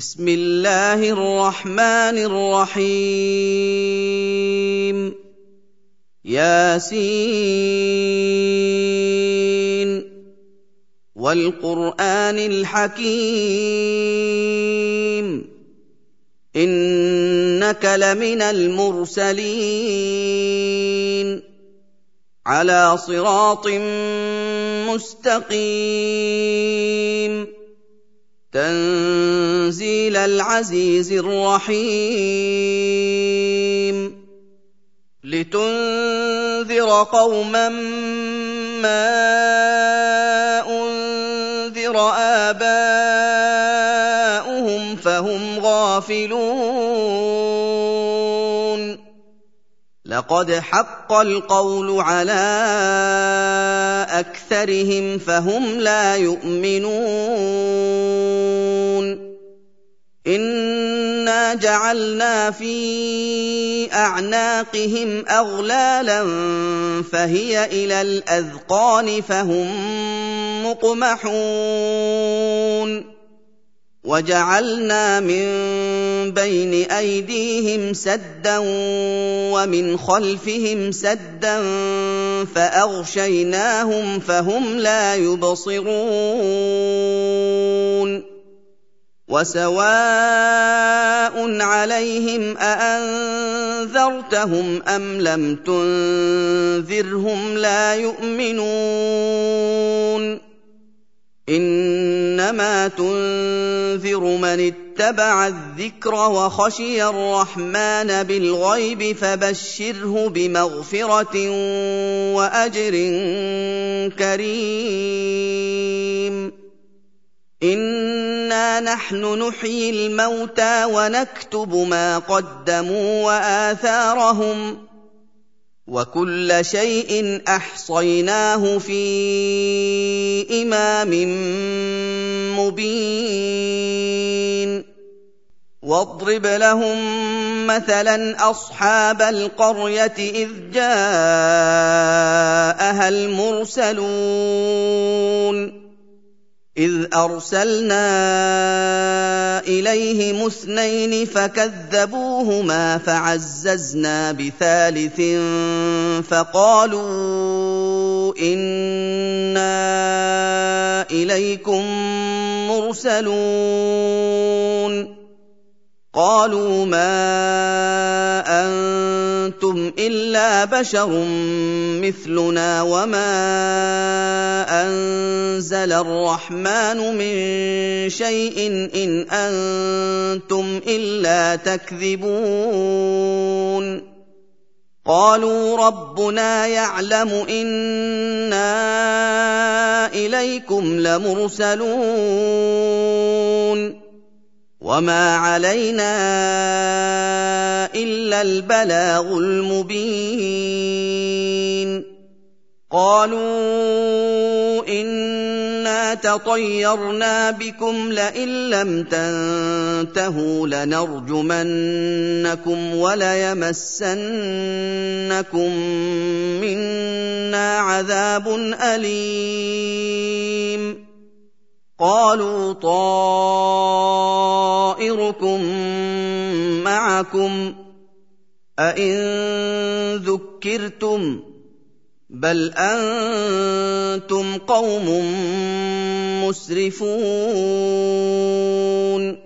بسم الله الرحمن الرحيم ياسين والقرآن الحكيم إنك لمن المرسلين على صراط مستقيم تنزيل العزيز الرحيم لتنذر قوما ما أنذر آباؤهم فهم غافلون لقد حق القول على أكثرهم فهم لا يؤمنون إنا جعلنا في أعناقهم أغلالا فهي إلى الأذقان فهم مقمحون وجعلنا من بين أيديهم سدا ومن خلفهم سدا فأغشيناهم فهم لا يبصرون وسواء عليهم أأنذرتهم أم لم تنذرهم لا يؤمنون إنما تنذر من اتبع الذكر وخشي الرحمن بالغيب فبشره بمغفرة وأجر كريم إنا نحن نحيي الموتى ونكتب ما قدموا وآثارهم وكل شيء أحصيناه في إمام مبين واضرب لهم مثلا أصحاب القرية إذ جاءها المرسلون إذ أرسلنا إليهم 2 فكذبوهما فعززنا بثالث فقالوا إنا إليكم مرسلون قالوا ما أنتم إلا بشر مثلنا وما أنزل الرحمن من شيء إن أنتم إلا تكذبون قالوا ربنا يعلم إنا إليكم لمرسلون وما علينا إلا البلاغ المبين قالوا إنا تطيرنا بكم لئن لم تنتهوا لنرجمنكم وليمسنكم منا عذاب أليم قالوا طائركم معكم أئن ذكرتم بل أنتم قوم مسرفون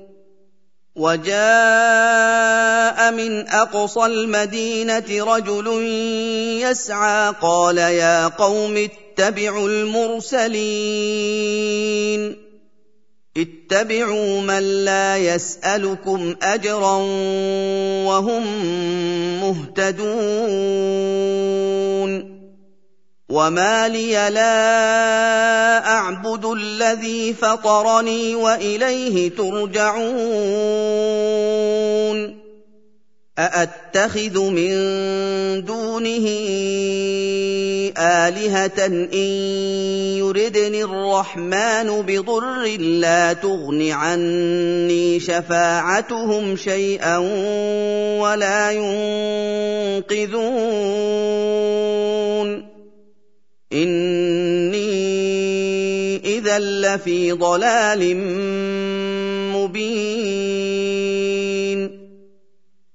وجاء من أقصى المدينة رجل يسعى قال يا قوم اتبعوا المرسلين اتبعوا من لا يسألكم أجرا وهم مهتدون وما لي لا أعبد الذي فطرني وإليه ترجعون أأتخذ من دونه آلهة إن يردني الرحمن بضر لا تغن عني شفاعتهم شيئا ولا ينقذون إني إذا لفي ضلال مبين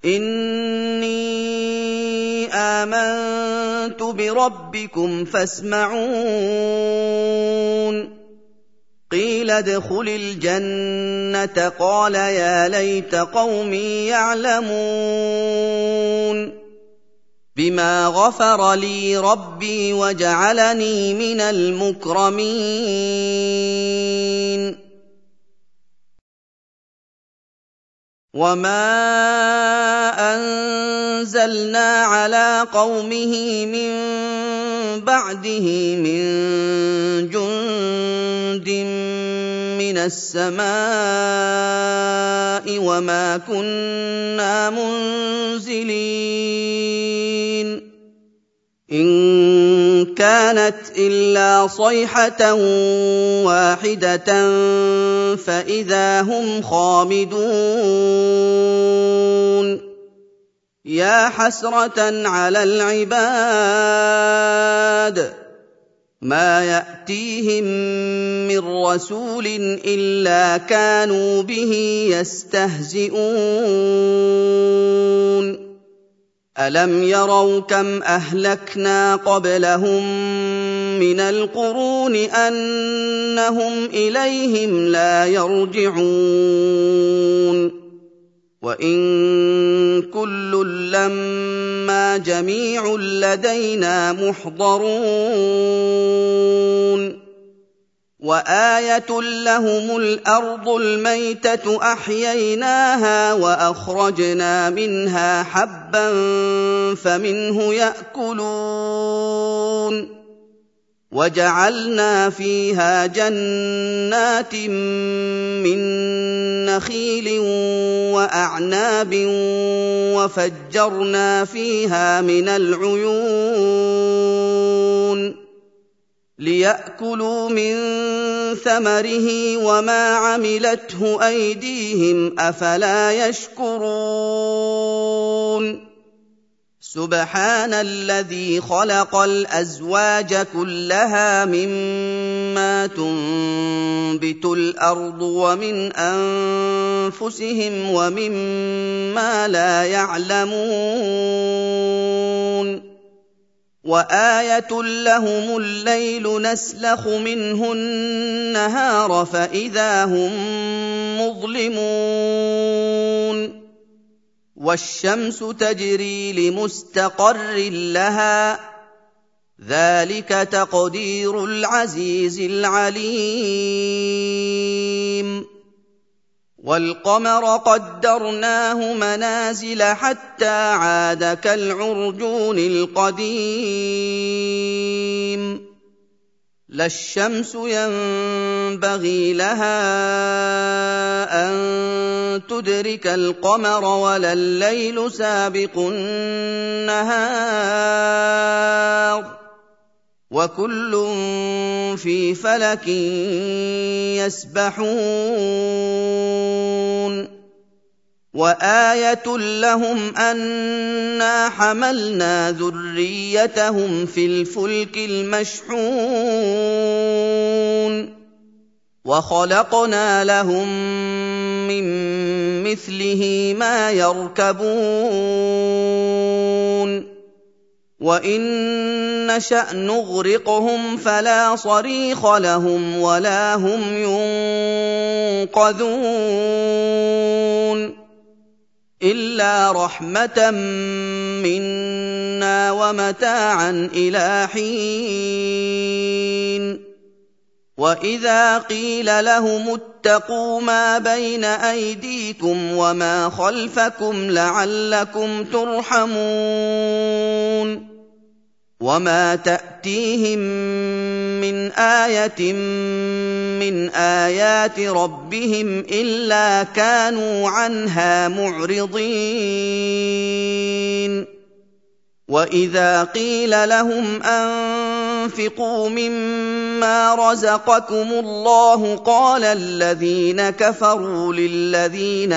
إِنِّي آمَنتُ بِرَبِّكُمْ فَاسْمَعُونِ قِيلَ ادْخُلِ الْجَنَّةَ قَالَ يَا لَيْتَ قَوْمِي يَعْلَمُونَ بِمَا غَفَرَ لِي رَبِّي وَجَعَلَنِي مِنَ الْمُكْرَمِينَ وَمَا أَنزَلْنَا عَلَىٰ قَوْمِهِ مِن بَعْدِهِ مِن جُندٍ مِّنَ السَّمَاءِ وَمَا كُنَّا مُنزِلِينَ إِن كَانَتْ إِلَّا صَيْحَةً وَاحِدَةً فَإِذَا هُمْ خَامِدُونَ يَا حَسْرَةً عَلَى الْعِبَادِ مَا يَأْتِيهِم مِّن رَّسُولٍ إِلَّا كَانُوا بِهِ يَسْتَهْزِئُونَ أَلَمْ يَرَوْا كَمْ أَهْلَكْنَا قَبْلَهُم مِّنَ الْقُرُونِ أَنَّهُمْ إِلَيْهِمْ لَا يَرْجِعُونَ وَإِن كُلٌّ لَّمَّا جَمِيعٌ لَّدَيْنَا مُحْضَرُونَ وَآيَةٌ لَّهُمُ الْأَرْضُ الْمَيْتَةُ أَحْيَيْنَاهَا وَأَخْرَجْنَا مِنْهَا حَبًّا فَمِنْهُ يَأْكُلُونَ وَجَعَلْنَا فِيهَا جَنَّاتٍ مِّن نَّخِيلٍ وَأَعْنَابٍ وَفَجَّرْنَا فِيهَا مِنَ الْعُيُونِ لِيَأْكُلُوا مِن ثَمَرِهِ وَمَا عَمِلَتْهُ أَيْدِيهِمْ ۖ أَفَلَا يَشْكُرُونَ سُبْحَانَ الَّذِي خَلَقَ الْأَزْوَاجَ كُلَّهَا مِمَّا تُنبِتُ الْأَرْضُ وَمِنْ أَنفُسِهِمْ وَمِمَّا لَا يَعْلَمُونَ وَآيَةٌ لَّهُمُ اللَّيْلُ نَسْلَخُ مِنْهُ النَّهَارَ فَإِذَا هُم مُّظْلِمُونَ وَالشَّمْسُ تَجْرِي لِمُسْتَقَرٍّ لَّهَا ۚ ذَٰلِكَ تَقْدِيرُ الْعَزِيزِ الْعَلِيمِ وَالْقَمَرَ قَدَّرْنَاهُ مَنَازِلَ حَتَّىٰ عَادَ كَالْعُرْجُونِ الْقَدِيمِ لَا الشَّمْسُ يَنبَغِي لَهَا أَن تُدْرِكَ الْقَمَرَ وَلَا اللَّيْلُ سَابِقُ النَّهَارِ ۚ وَكُلٌّ فِي فَلَكٍ يَسْبَحُونَ وَآيَةٌ لَّهُمْ أَنَّا حَمَلْنَا ذُرِّيَّتَهُمْ فِي الْفُلْكِ الْمَشْحُونِ وَخَلَقْنَا لَهُم مِّن مِّثْلِهِ مَا يَرْكَبُونَ وَإِن نَّشَأْ نُغْرِقْهُمْ فَلَا صَرِيخَ لَهُمْ وَلَا هُمْ يُنقَذُونَ إِلَّا رَحْمَةً مِّنَّا وَمَتَاعًا إِلَىٰ حِينٍ وَإِذَا قِيلَ لَهُمُ اتَّقُوا مَا بَيْنَ أَيْدِيكُمْ وَمَا خَلْفَكُمْ لَعَلَّكُمْ تُرْحَمُونَ وَمَا تَأْتِيهِم مِّنْ آيَةٍ مِّنْ آيَاتِ رَبِّهِمْ إِلَّا كَانُوا عَنْهَا مُعْرِضِينَ وَإِذَا قِيلَ لَهُمْ أَنفِقُوا مِمَّا رَزَقَكُمُ اللَّهُ قَالَ الَّذِينَ كَفَرُوا لِلَّذِينَ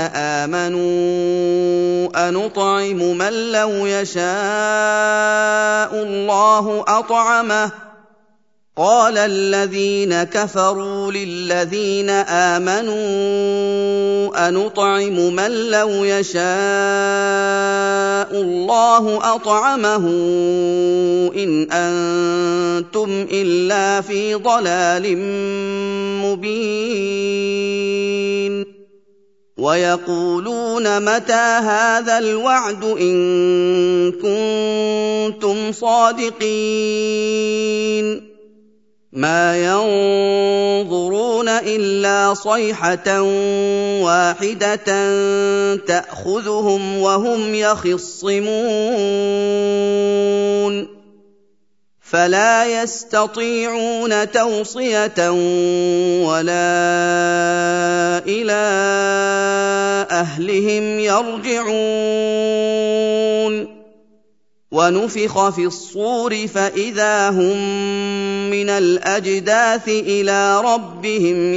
آمَنُوا أَنُطْعِمُ مَن لَّوْ يَشَاءُ اللَّهُ أَطْعَمَهُ قال الذين كفروا للذين آمنوا أنطعم من لو يشاء الله أطعمه إن أنتم إلا في ضلال مبين ويقولون متى هذا الوعد إن كنتم صادقين ما ينظرون إلا صيحة واحدة تأخذهم وهم يخصمون فلا يستطيعون توصية ولا إلى أهلهم يرجعون ونفخ في الصور فإذا هم من الأجداث إلى ربهم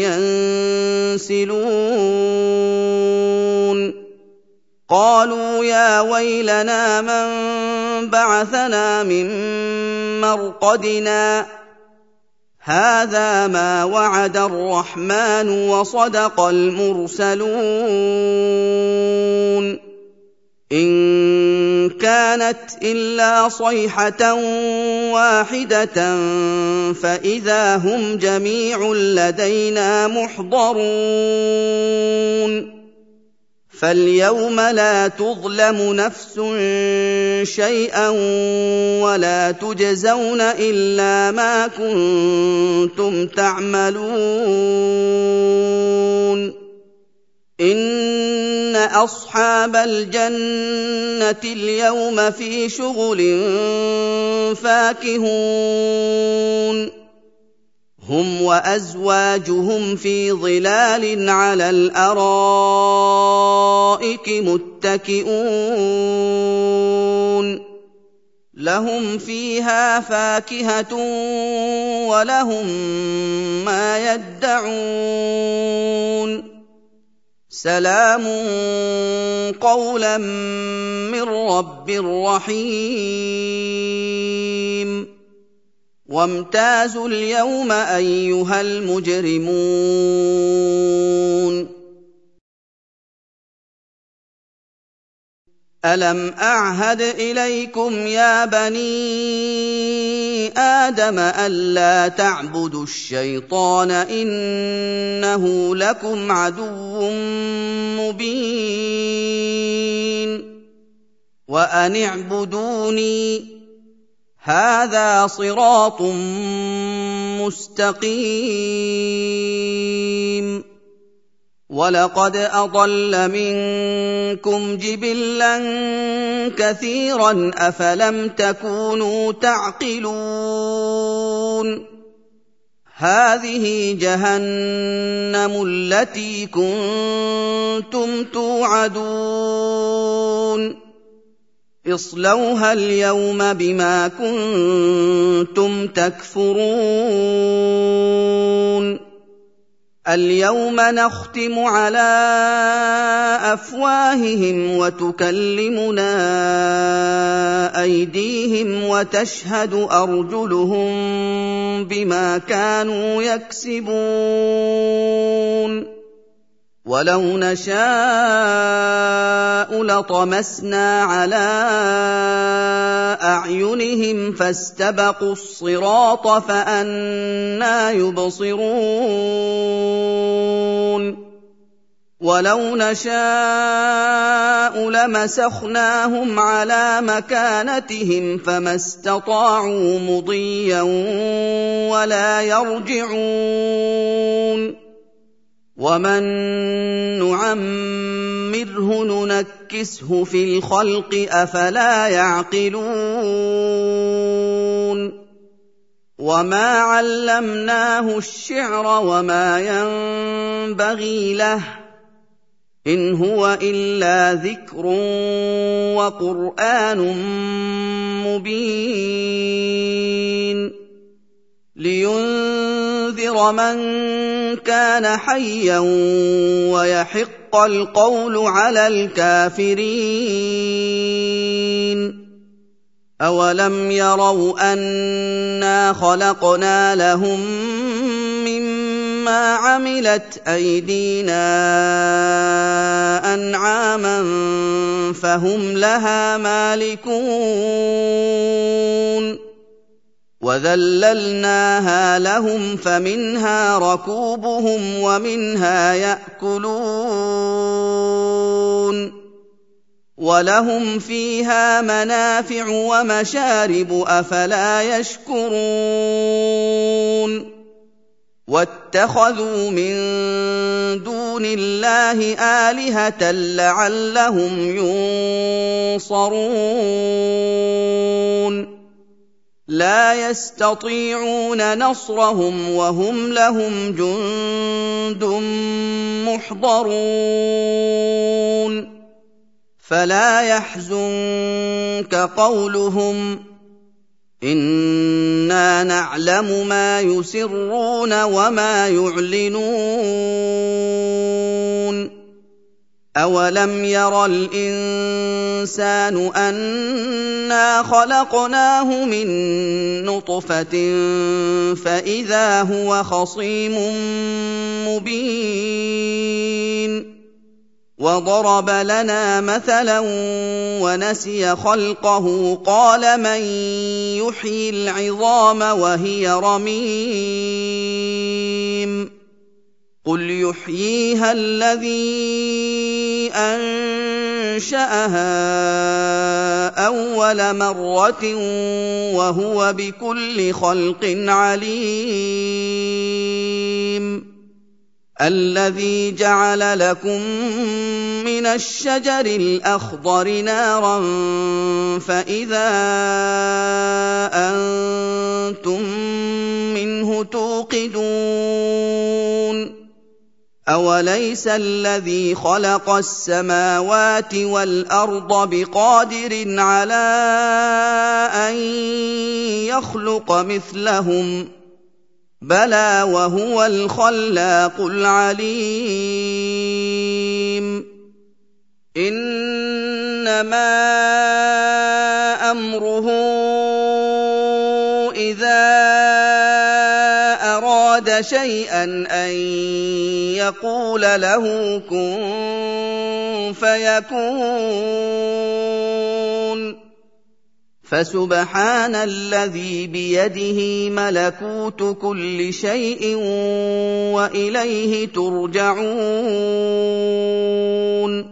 ينسلون قالوا يا ويلنا من بعثنا من مرقدنا هذا ما وعد الرحمن وصدق المرسلون إن كانت إلا صيحة واحدة فإذا هم جميع لدينا محضرون فاليوم لا تظلم نفس شيئا ولا تجزون إلا ما كنتم تعملون إن أصحاب الجنة اليوم في شغل فاكهون هم وأزواجهم في ظلال على الأرائك متكئون لهم فيها فاكهة ولهم ما يدعون سلام قولا من رب رحيم وامتازوا اليوم أيها المجرمون ألم أعهد إليكم يا بني آدم ألا تعبدوا الشيطان إنه لكم عدو مبين وأن اعبدوني هذا صراط مستقيم وَلَقَدْ أَضَلَّ مِنكُمْ جِبِلًّا كَثِيرًا أَفَلَمْ تَكُونُوا تَعْقِلُونَ هَٰذِهِ جَهَنَّمُ الَّتِي كُنتُمْ تُوعَدُونَ اصْلَوْهَا الْيَوْمَ بِمَا كُنتُمْ تَكْفُرُونَ اليوم نختم على أفواههم وتكلمنا أيديهم وتشهد أرجلهم بما كانوا يكسبون ولو نشاء لطمسنا على أعينهم فاستبقوا الصراط فأنى يبصرون ولو نشاء لمسخناهم على مكانتهم فما استطاعوا مضيا ولا يرجعون ومن نعمره ننكسه في الخلق أفلا يعقلون وما علمناه الشعر وما ينبغي له إن هو إلا ذكر وقرآن مبين لينذر من كان حيا ويحق القول على الكافرين أَوَلَمْ يَرَوْا أَنَّا خَلَقْنَا لَهُم مِّمَّا عَمِلَتْ أَيْدِينَا أَنْعَامًا فَهُمْ لَهَا مَالِكُونَ وَذَلَّلْنَاهَا لَهُمْ فَمِنْهَا رَكُوبُهُمْ وَمِنْهَا يَأْكُلُونَ وَلَهُمْ فِيهَا مَنَافِعُ وَمَشَارِبُ أَفَلَا يَشْكُرُونَ وَاتَّخَذُوا مِن دُونِ اللَّهِ آلِهَةً لَّعَلَّهُمْ يُنصَرُونَ لَا يَسْتَطِيعُونَ نَصْرَهُمْ وَهُمْ لَهُمْ جُندٌ مُّحْضَرُونَ فَلَا يَحْزُنكَ قَوْلُهُمْ ۘ إِنَّا نَعْلَمُ مَا يُسِرُّونَ وَمَا يُعْلِنُونَ أَوَلَمْ يَرَ الْإِنسَانُ أَنَّا خَلَقْنَاهُ مِن نُّطْفَةٍ فَإِذَا هُوَ خَصِيمٌ مُّبِينٌ وَضَرَبَ لَنَا مَثَلًا وَنَسِيَ خَلْقَهُ قَالَ مَن يُحْيِي الْعِظَامَ وَهِيَ رَمِيمٌ قُلْ يُحْيِيهَا الَّذِي أَنشَأَهَا أَوَّلَ مَرَّةٍ وَهُوَ بِكُلِّ خَلْقٍ عَلِيمٌ الَّذِي جَعَلَ لَكُم مِّنَ الشَّجَرِ الْأَخْضَرِ نَارًا فَإِذَا أَنتُم مِّنْهُ تُوقِدُونَ أَوَلَيْسَ الَّذِي خَلَقَ السَّمَاوَاتِ وَالْأَرْضَ بِقَادِرٍ عَلَىٰ أَن يَخْلُقَ مِثْلَهُم ۚ بَلَىٰ وَهُوَ الْخَلَّاقُ الْعَلِيمُ إِنَّمَا أَمْرُهُ إِذَا أَرَادَ شَيْئًا أَن يَقُولَ لَهُ كُن فَيَكُونُ فَسُبْحَانَ الَّذِي بِيَدِهِ مَلَكُوتُ كُلِّ شَيْءٍ وَإِلَيْهِ تُرْجَعُونَ